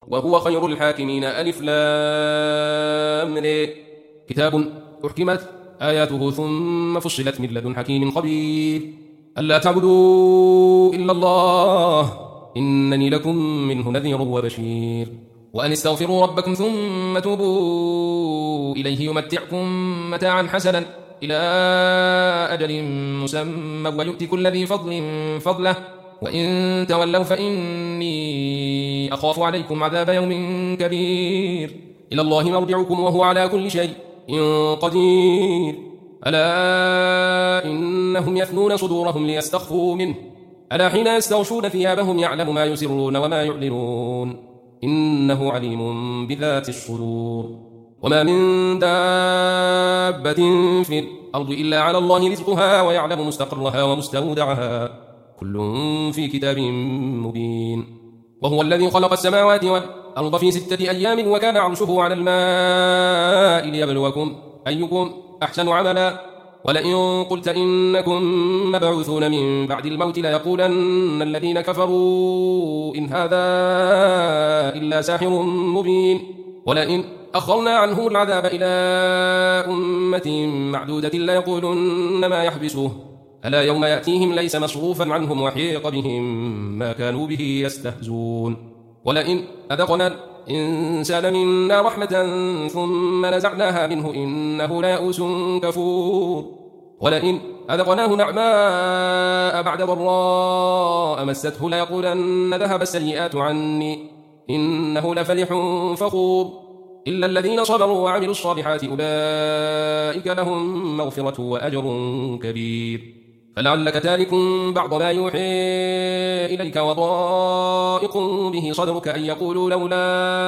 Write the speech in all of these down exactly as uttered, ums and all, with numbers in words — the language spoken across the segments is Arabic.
وهو خير الحاكمين. ألف لام ر. كتاب أحكمت آياته ثم فصلت من لدن حكيم خبير. ألا تعبدوا إلا الله إنني لكم منه نذير وبشير. وأن استغفروا ربكم ثم توبوا إليه يمتعكم متاعا حسنا إلى أجل مسمى ويؤتي كل ذي فضل فضله وإن تولوا فإني أخاف عليكم عذاب يوم كبير. إلى الله مرجعكم وهو على كل شيء قدير. ألا إنهم يثنون صدورهم ليستخفوا منه ألا حين يستغشون ثيابهم يعلم ما يسرون وما يعلنون إنه عليم بذات الصدور. وما من دابة في الأرض إلا على الله رزقها ويعلم مستقرها ومستودعها كل في كتاب مبين. وهو الذي خلق السماوات والأرض في ستة أيام وكان عرشه على الماء ليبلوكم أيكم أحسن عملا. ولئن قلت إنكم مبعوثون من بعد الموت ليقولن الذين كفروا إن هذا إلا ساحر مبين. ولئن أخرنا عنه العذاب إلى أمة معدودة ليقولن ما يحبسه ألا يوم يأتيهم ليس مصروفا عنهم وحيق بهم ما كانوا به يستهزون. ولئن أذقنا الإنسان منا رحمة ثم نزعناها منه إنه ليئوس كفور. ولئن أذقناه نعماء بعد ضراء مسته ليقولن ذهب السيئات عني إنه لفرح فخور. إلا الذين صبروا وعملوا الصالحات أولئك لهم مغفرة وأجر كبير. فلعلك تارك بعض ما يوحي إليك وضائق به صدرك أن يقولوا لولا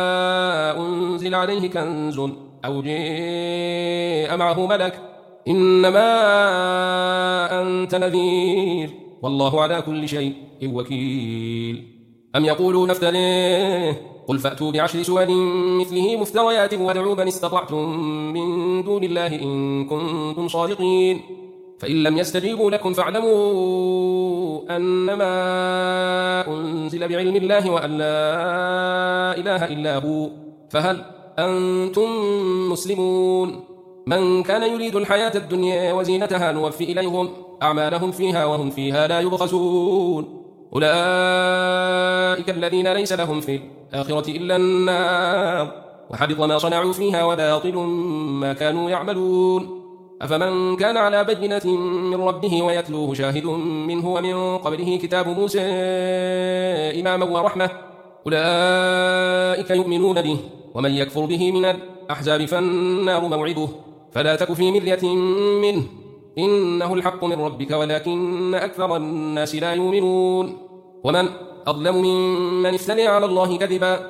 أنزل عليه كنز أو جاء معه ملك إنما أنت نذير والله على كل شيء وكيل. أم يقولون افتريه قل فأتوا بعشر سور مثله مفتريات وادعوا من استطعتم من دون الله إن كنتم صادقين. فإن لم يستجيبوا لكم فاعلموا أنما أنزل بعلم الله وأن لا إله إلا هو فهل أنتم مسلمون. من كان يريد الحياة الدنيا وزينتها نوفي إليهم أعمالهم فيها وهم فيها لا يبخسون. أولئك الذين ليس لهم في الآخرة إلا النار وحبط ما صنعوا فيها وباطل ما كانوا يعملون. أفمن كان على بينة من ربه ويتلوه شاهد منه ومن قبله كتاب موسى إماما ورحمة أولئك يؤمنون به ومن يكفر به من الأحزاب فالنار موعده فلا تك في مرية منه إنه الحق من ربك ولكن أكثر الناس لا يؤمنون. ومن أظلم ممن افترى على الله كذبا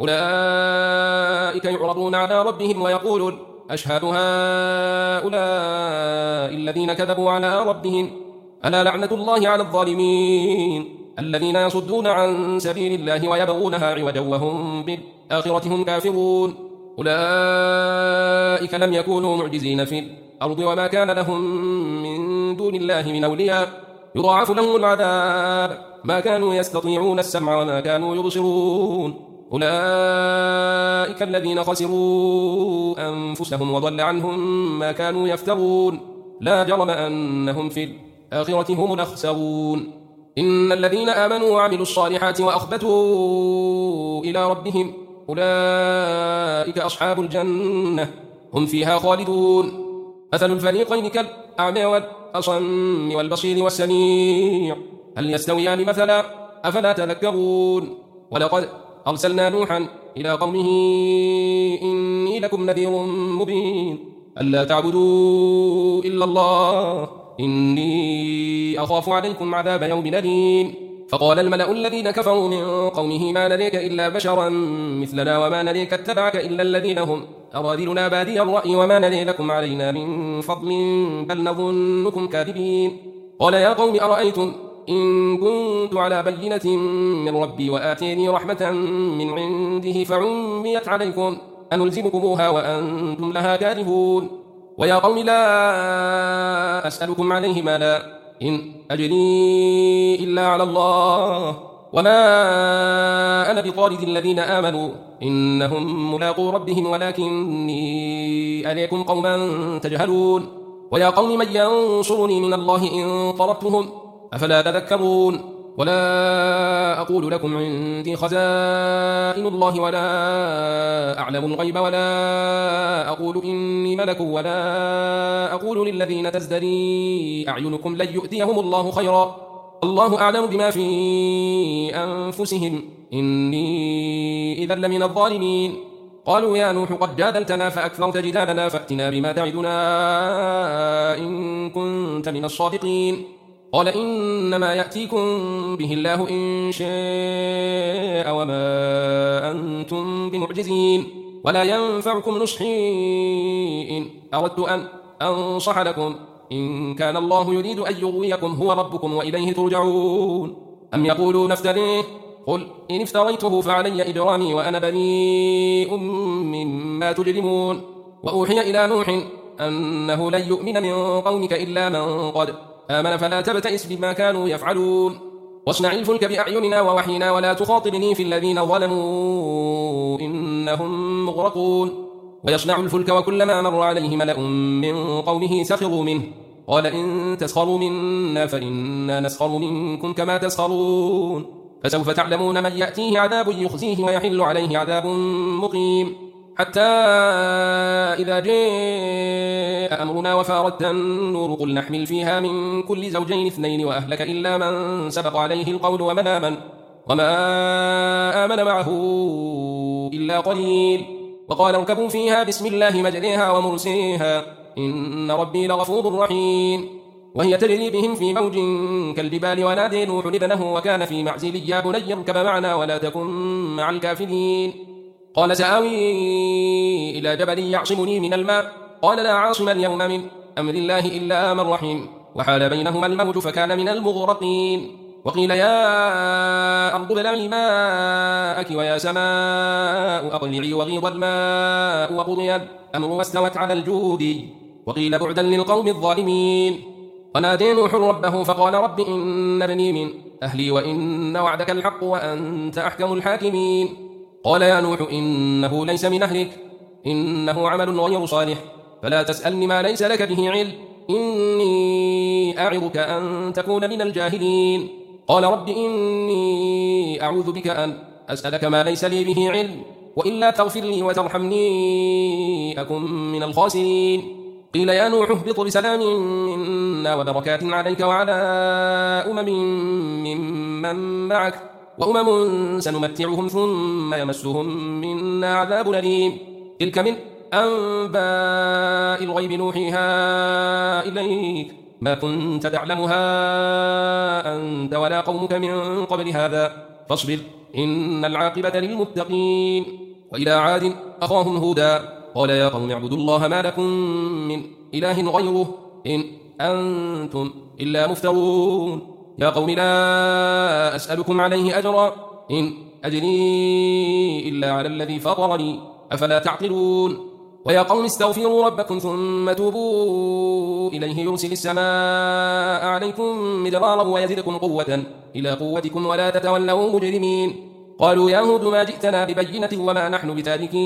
أولئك يعرضون على ربهم ويقولون أشهد هؤلاء الذين كذبوا على ربهم ألا لعنة الله على الظالمين الذين يصدون عن سبيل الله ويبغونها عوجا وهم بالآخرة هم كافرون. أولئك لم يكونوا معجزين في الأرض وما كان لهم من دون الله من أولياء يضاعف لهم العذاب ما كانوا يستطيعون السمع وما كانوا يبصرون. أولئك الذين خسروا أنفسهم وضل عنهم ما كانوا يفترون لا جرم أنهم في الآخرة هم الأخسرون. إن الذين آمنوا وعملوا الصالحات وأخبتوا إلى ربهم أولئك أصحاب الجنة هم فيها خالدون. مثل الفريقين كالأعمى والأصم والبصير والسميع هل يستويان مثلا أفلا تذكرون. ولقد أرسلنا نوحا إلى قومه إني لكم نذير مبين ألا تعبدوا إلا الله إني أخاف عليكم عذاب يوم أليم. فقال الملأ الذين كفروا من قومه ما نريك إلا بشرا مثلنا وما نريك اتبعك إلا الذين هم أراذلنا بادي الرأي وما نري لكم علينا من فضل بل نظنكم كاذبين. قال يا قوم أرأيتم إن كنت على بينة من ربي وآتيني رحمة من عنده فعميت عليكم أنلزمكموها وأنتم لها كارهون. ويا قوم لا أسألكم عليه مالا إن أجري إلا على الله وما أنا بطارد الذين آمنوا إنهم ملاقو ربهم ولكني أريكم قوما تجهلون ويا قوم من ينصرني من الله إن طردتهم أفلا تذكرون ولا أقول لكم عندي خزائن الله ولا أعلم الغيب ولا أقول إني ملك ولا أقول للذين تزدري أعينكم لن يؤتيهم الله خيرا الله أعلم بما في أنفسهم إني إذا لمن الظالمين قالوا يا نوح قد جادلتنا فأكثرت جدالنا فأتنا بما تعدنا إن كنت من الصادقين قال إنما يأتيكم به الله إن شاء وما أنتم بمعجزين ولا ينفعكم نصحي إن أردت أن أنصح لكم إن كان الله يريد أن يغويكم هو ربكم وإليه ترجعون أم يقولون افتريه قل إن افتريته فعلي إجرامي وأنا بريء مما تجرمون وأوحي إلى نوح أنه لن يؤمن من قومك إلا من قد آمن فلا تبتئس بما كانوا يفعلون واصنع الفلك بأعيننا ووحينا ولا تخاطبني في الذين ظلموا إنهم مغرقون ويصنع الفلك وكلما مر عليه ملأ من قومه سخروا منه قال إن تسخروا منا فإنا نسخر منكم كما تسخرون فسوف تعلمون من يأتيه عذاب يخزيه ويحل عليه عذاب مقيم حتى إذا جاء أمرنا وفارت النور قل نحمل فيها من كل زوجين اثنين وأهلك إلا من سبق عليه القول ومن آمن وما آمن معه إلا قليل وقال اركبوا فيها بسم الله مجريها ومرسيها إن ربي لغفور رحيم وهي تجري بهم في موج كالجبال ونادي نوح ابنه وكان في معزل يا بني اركب معنا ولا تكن مع الكافرين قال سآوي إلى جبل يعصمني من الماء قال لا عاصم اليوم من أمر الله إلا من رحم وحال بينهما الموج فكان من المغرقين وقيل يا أرض ابلعي ماءك ويا سماء أقلعي وغيض الماء وقضي الأمر واستوت على الجود وقيل بعدا للقوم الظالمين ونادى نوح ربه فقال رب إن ابني من أهلي وإن وعدك الحق وأنت أحكم الحاكمين قال يا نوح إنه ليس من أهلك إنه عمل غير صالح فلا تسألني ما ليس لك به علم إني أعظك أن تكون من الجاهلين قال رب إني أعوذ بك أن أسألك ما ليس لي به علم وإلا تغفر لي وترحمني أكن من الخاسرين قيل يا نوح اهبط بسلام منا وبركات عليك وعلى أمم ممن معك وأمم سنمتعهم ثم يمسهم منا عذاب أليم تلك من أنباء الغيب نوحيها إليك ما كنت تعلمها أنت ولا قومك من قبل هذا فاصبر إن العاقبة للمتقين وإلى عاد أخاهم هودا قال يا قوم اعبدوا الله ما لكم من إله غيره إن أنتم إلا مفترون يا قوم لا أسألكم عليه أجرا إن أجري إلا على الذي فطرني أفلا تعقلون ويا قوم استغفروا ربكم ثم توبوا إليه يرسل السماء عليكم مدرارا ويزدكم قوة إلى قوتكم ولا تتولوا مجرمين قالوا يا هود ما جئتنا ببينة وما نحن بتاركي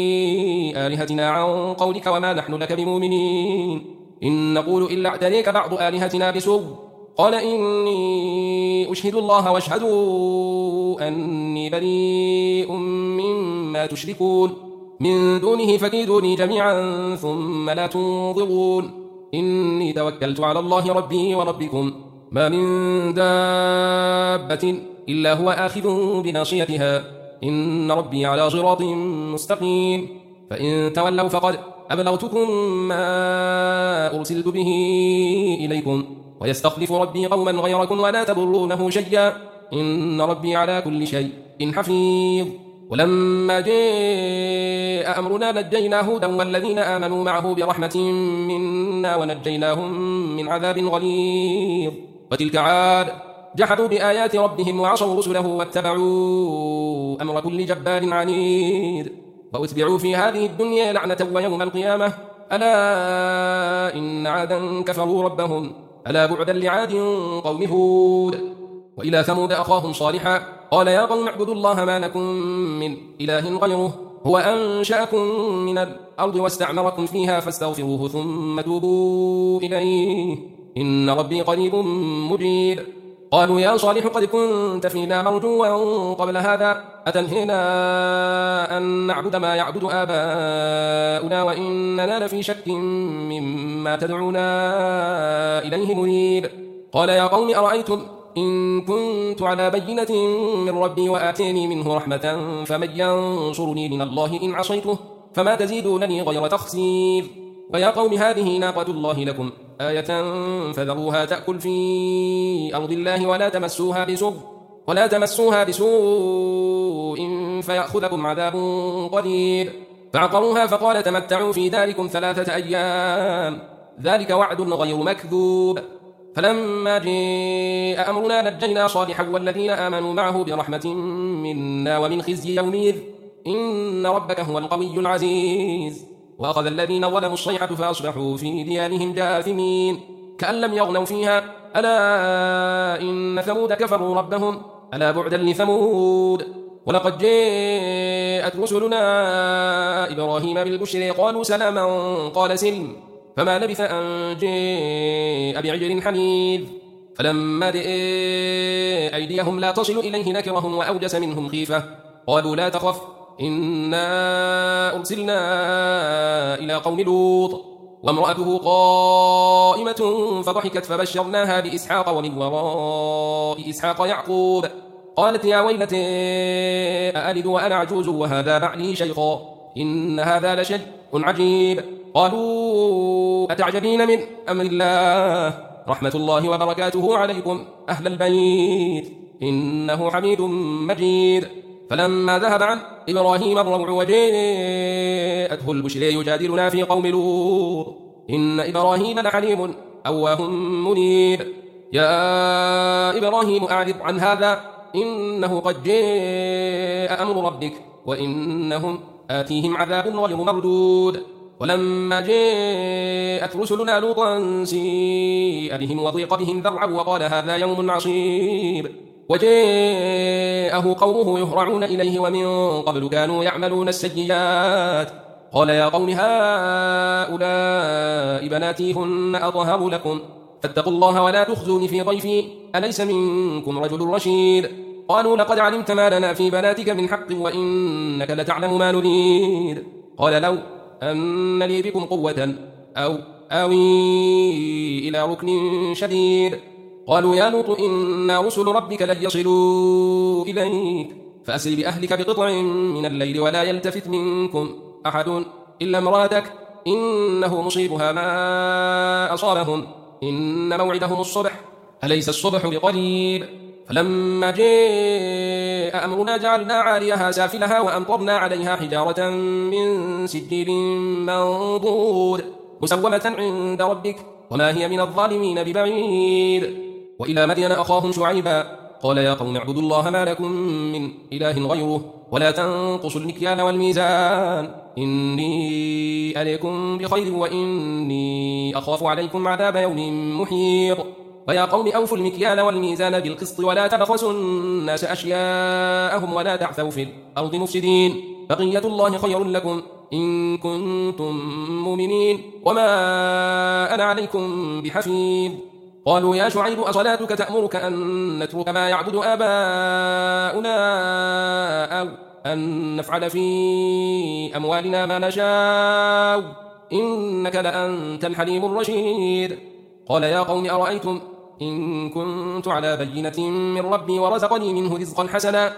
آلهتنا عن قولك وما نحن لك بمؤمنين إن نقول إلا اعتريك بعض آلهتنا بسوء قال إني أشهد الله واشهدوا أني بريء مما تشركون من دونه فكيدوني جميعا ثم لا تنظرون إني توكلت على الله ربي وربكم ما من دابة إلا هو آخذ بناصيتها إن ربي على صراط مستقيم فإن تولوا فقد أبلغتكم ما أرسلت به إليكم ويستخلف ربي قوما غيركم ولا تضرونه شيئا إن ربي على كل شيء حفيظ ولما جاء أمرنا نجينا هودا والذين آمنوا معه برحمة منا ونجيناهم من عذاب غليظ وتلك عاد جحدوا بآيات ربهم وعصوا رسله واتبعوا أمر كل جبار عنيد وأتبعوا في هذه الدنيا لعنة ويوم القيامة ألا إن عادا كفروا ربهم ألا بعدا لعاد قوم هود وإلى ثمود أخاهم صالحا قال يا قوم اعبدوا الله ما لكم من إله غيره هو أنشأكم من الأرض واستعمركم فيها فاستغفروه ثم توبوا إليه إن ربي قريب مجيب. قالوا يا صالح قد كنت فينا مرجوا قبل هذا أتنهينا أن نعبد ما يعبد آباؤنا وإننا لفي شك مما تدعونا إليه مريب. قال يا قوم أرأيتم إن كنت على بينة من ربي وآتيني منه رحمة فمن ينصرني من الله إن عصيته فما تزيدونني غير تخسير. ويا قوم هذه ناقة الله لكم آية فذروها تأكل في أرض الله ولا تمسوها بسوء ولا تمسوها بسوء فيأخذكم عذاب قريب. فعقروها فقال تمتعوا في داركم ثلاثة أيام ذلك وعد غير مكذوب. فلما جاء أمرنا نجينا صالحا والذين آمنوا معه برحمة منا ومن خزي يومئذ إن ربك هو القوي العزيز. وأخذ الذين ظلموا الصيحة فأصبحوا في ديارهم جاثمين كأن لم يغنوا فيها ألا إن ثمود كفروا ربهم ألا بعدا لثمود. ولقد جاءت رسلنا إبراهيم بالبشر قالوا سلاما قال سلم فما لبث أن جاء بعجل حنيذ. فلما رأى أيديهم لا تصل إليه نكرهم وأوجس منهم خيفة قالوا لا تخف إنا أرسلنا إلى قوم لوط وامرأته قائمة فضحكت فبشرناها بإسحاق ومن وراء إسحاق يعقوب قالت يا ويلتى أألد وأنا عجوز وهذا بعلي شيخا إن هذا لشيء عجيب. قالوا أتعجبين من أمر الله رحمة الله وبركاته عليكم أهل البيت إنه حميد مجيد. فلما ذهب عن إبراهيم الروع وجاءته البشر يجادلنا في قوم لوط إن إبراهيم لحليم أواه منيب. يا إبراهيم أعرض عن هذا إنه قد جاء أمر ربك وإنهم آتيهم عذاب غير مردود. ولما جاءت رسلنا لوطا سيء بهم وضيق بهم ذرعا وقال هذا يوم عصيب. وجاءه قومه يهرعون إليه ومن قبل كانوا يعملون السيئات قال يا قوم هؤلاء بناتي هن أطهر لكم فاتقوا الله ولا تخزوني في ضيفي أليس منكم رجل رشيد. قالوا لقد علمت ما لنا في بناتك من حق وإنك لتعلم ما نريد. قال لو أن لي بكم قوة أو آوي إلى ركن شديد. قالوا يا لوط إنا رسل ربك لن يصلوا إليك فأسر بأهلك بقطع من الليل ولا يلتفت منكم أحد إلا امرأتك إنه مصيبها ما أصابهم إن موعدهم الصبح أليس الصبح بقريب. فلما جاء أمرنا جعلنا عاليها سافلها وأمطرنا عليها حجارة من سجيل منضود مسومة عند ربك وما هي من الظالمين ببعيد. وإلى مدين أخاهم شعيبا قال يا قوم اعبدوا الله ما لكم من إله غيره ولا تنقصوا المكيال والميزان إني عليكم بخير وإني أخاف عليكم عذاب يوم محيط. ويا قوم أوفوا المكيال والميزان بالقسط ولا تبخسوا الناس أشياءهم ولا تعثوا في الأرض مفسدين بقية الله خير لكم إن كنتم مؤمنين وما أنا عليكم بحفيظ. قالوا يا شعيب أصلاتك تأمرك أن نترك ما يعبد آباؤنا أو أن نفعل في أموالنا ما نشاء إنك لأنت الحليم الرشيد. قال يا قوم أرأيتم إن كنت على بينة من ربي ورزقني منه رزقا حسنا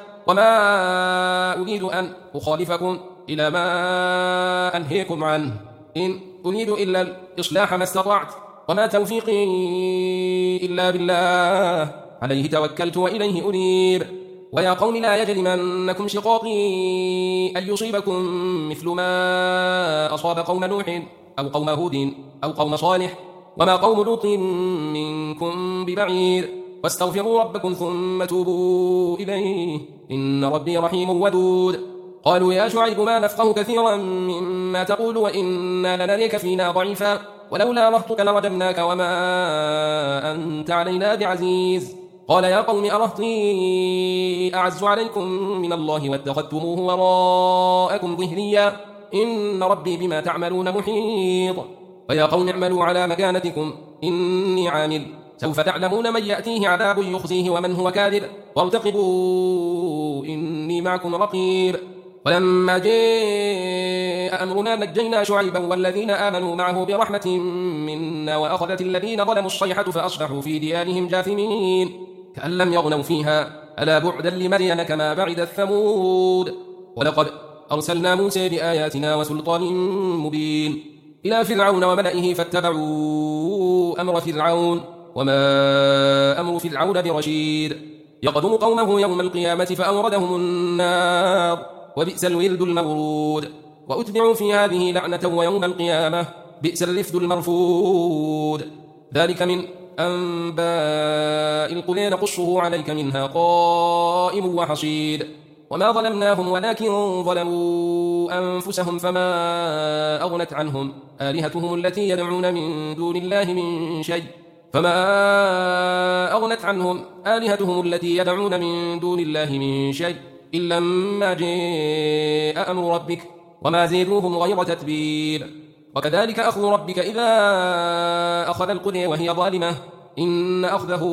وما أريد أن أخالفكم إلى ما أنهيكم عنه إن أريد إلا الإصلاح ما استطعت وما توفيقي إلا بالله عليه توكلت وإليه أنيب. ويا قوم لا يجرمنكم شقاقي أن يصيبكم مثل ما أصاب قوم نوح أو قوم هود أو قوم صالح وما قوم لوط منكم ببعيد واستغفروا ربكم ثم توبوا إليه إن ربي رحيم ودود. قالوا يا شعيب ما نفقه كثيرا مما تقول وإنا لنريك فينا ضعيفا ولولا رهطك لرجمناك وما أنت علينا بعزيز. قال يا قوم أرهطي أعز عليكم من الله واتخذتموه وراءكم ظهريا إن ربي بما تعملون محيط ويا قوم اعملوا على مكانتكم إني عامل سوف تعلمون من يأتيه عذاب يخزيه ومن هو كاذب وارتقبوا إني معكم رقيب ولما جاء أمرنا نجينا شعيبا والذين آمنوا معه برحمة منا وأخذت الذين ظلموا الصيحة فأصبحوا في ديارهم جاثمين كأن لم يغنوا فيها ألا بعدا لمدين كما بعد الثمود ولقد أرسلنا موسى بآياتنا وسلطان مبين إلى فرعون وملئه فاتبعوا أمر فرعون وما أمر فرعون برشيد يقدم قومه يوم القيامة فأوردهم النار وبئس الورد المورود وأتبعوا في هذه لعنة ويوم القيامة بئس الرفد المرفود ذلك من أنباء القرى نقصه عليك منها قائم وحصيد وما ظلمناهم ولكن ظلموا أنفسهم فما أغنت عنهم آلهتهم التي يدعون من دون الله من شيء فما أغنت عنهم آلهتهم التي يدعون من دون الله من شيء إلا ما جاء أمر ربك وما زيدوهم غير تتبيب وكذلك أخذ ربك إذا أخذ القرى وهي ظالمة إن أخذه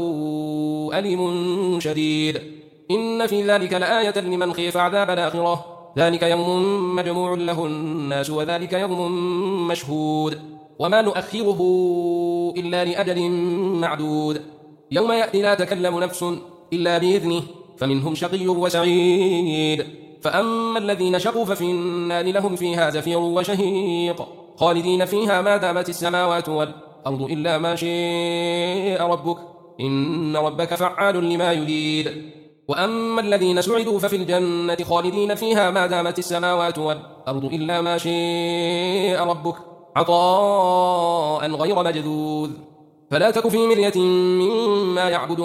أليم شديد إن في ذلك لآية لمن خيف عذاب الآخرة ذلك يوم مجموع له الناس وذلك يوم مشهود وما نؤخره إلا لأجل معدود يوم يأتي لا تكلم نفس إلا بإذنه فمنهم شقي وسعيد فأما الذين شقوا ففي النار لهم فيها زفير وشهيق خالدين فيها ما دامت السماوات والأرض إلا ما شاء ربك إن ربك فعال لما يريد وأما الذين سعدوا ففي الجنة خالدين فيها ما دامت السماوات والأرض إلا ما شاء ربك عطاء غير مجذوذ فلا تك في مرية مما يعبد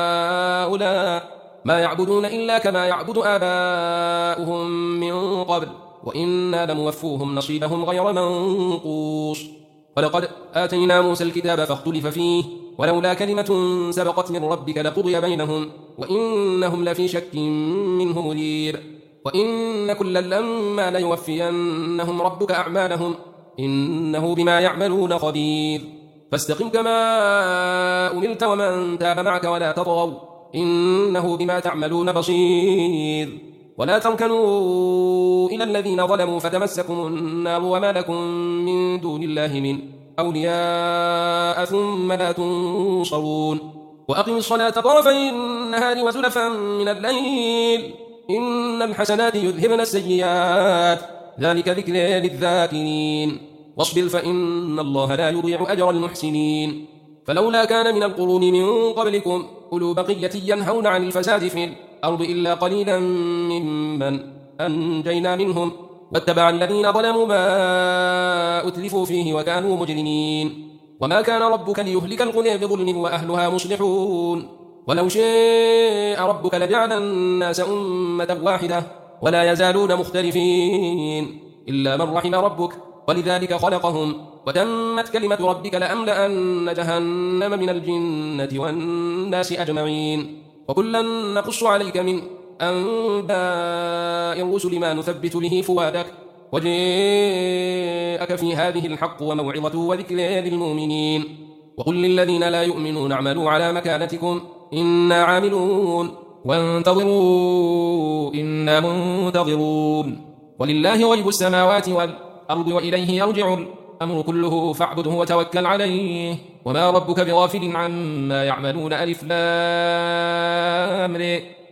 هؤلاء ما يعبدون إلا كما يعبد آباؤهم من قبل وإنا لموفوهم نصيبهم غير منقوص ولقد آتينا موسى الكتاب فاختلف فيه ولولا كلمة سبقت من ربك لقضي بينهم وإنهم لفي شك منه مريب وإن كلا لما ليوفينهم ربك أعمالهم إنه بما يعملون خبير فاستقم كما أمرت ومن تاب معك ولا تطغوا إنه بما تعملون بصير ولا تركنوا إلى الذين ظلموا فتمسكم النار وما لكم من دون الله من أولياء ثم لا تنصرون وأقم الصلاة طرفي النهار وزلفا من الليل إن الحسنات يذهبن السيئات ذلك ذكر للذاكرين واصبر فإن الله لا يضيع أجر المحسنين فلولا كان من القرون من قبلكم أولو بقية ينهون عن الفساد في الأرض إلا قليلا ممن أنجينا منهم واتبع الذين ظلموا ما أتلفوا فيه وكانوا مجرمين وما كان ربك ليهلك القرى بظلم وأهلها مصلحون ولو شاء ربك لجعل الناس أمة واحدة ولا يزالون مختلفين إلا من رحم ربك ولذلك خلقهم وتمت كلمة ربك لأملأن جهنم من الجنة والناس أجمعين وكلا نقص عليك من أنباء الرسل ما نثبت به فؤادك وجاءك في هذه الحق وموعظة وذكر للمؤمنين وقل للذين لا يؤمنون اعملوا على مكانتكم إنا عاملون وانتظروا إنا منتظرون ولله غيب السماوات والأرض وإليه يرجع الأمر كله فاعبده وتوكل عليه وما ربك بغافل عما يعملون ألف لام ر